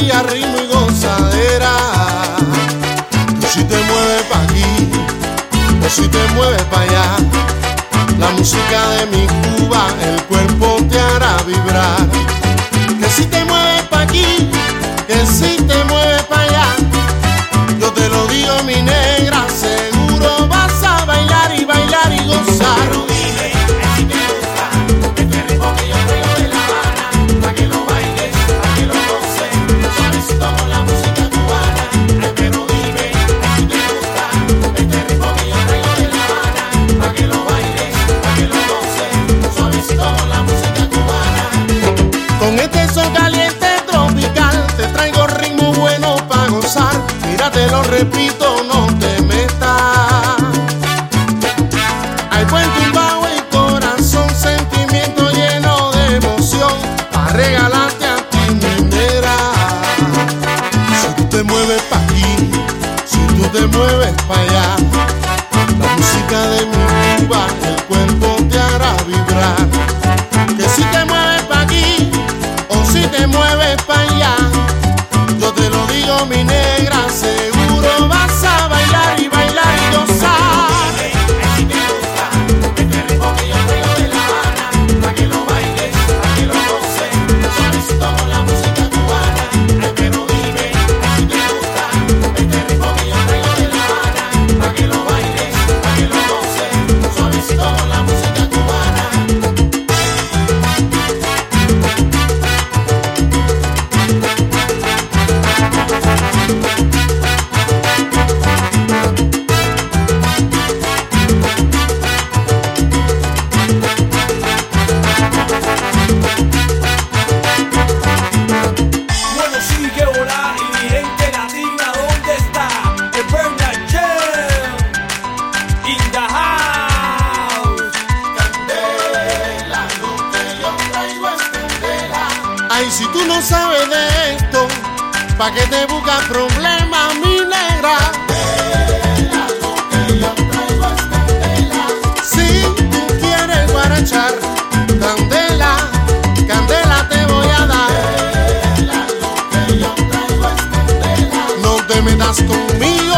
alegría, ritmo y gozadera. Tú si te mueves pa' aquí o si te mueves pa' allá, la música de mi Cuba el cuerpo te hará vibrar. Que si te mueves pa' aquí, que si te mueves pa' allá, yo te lo digo mi negra, seguro vas a bailar y bailar y gozar. Pero dime, si te gusta este ritmo que yo traigo de La Habana, pa' que lo bailes, pa' que lo goces, suavecito con la música cubana. Ay, pero dime, si te gusta este ritmo que yo traigo de La Habana, pa' que lo bailes, pa' que lo goces, suavecito con la música cubana. Con este sol caliente tropical te traigo ritmo bueno pa' gozar. Mira, te lo repito, no te metas. Hay buen tumbao y corazón, sentimiento lleno de emoción, pa' regalarte a ti, mi negra. Si tú te mueves pa' aquí, si tú te mueves pa' allá, la música de mi Cuba el cuerpo te hará vibrar. Que si te mueves pa' aquí o si te mueves pa' allá, yo te lo digo mi negra, seguro vas a bailar y bailar y gozar. Si te gusta este ritmo que yo traigo de La Habana, pa' que lo bailes, pa' que lo goces, suavecito con la música cubana. Ay, pero dime, si te gusta este ritmo que yo traigo de La Habana, pa' que lo bailes, pa' que lo goces, suavecito con la música cubana. Bueno, sigue volar y mi gente latina, ¿dónde está? El Bernard Jam in the house. Candela, lo que yo traigo es candela. Ay, si tú no sabes de esto, ¿pa' qué te buscas problemas, mi negra? Lo que yo traigo es candela. Si tú quieres guarachar, candela, candela te voy a dar. Lo que yo traigo es candela. No te metas conmigo,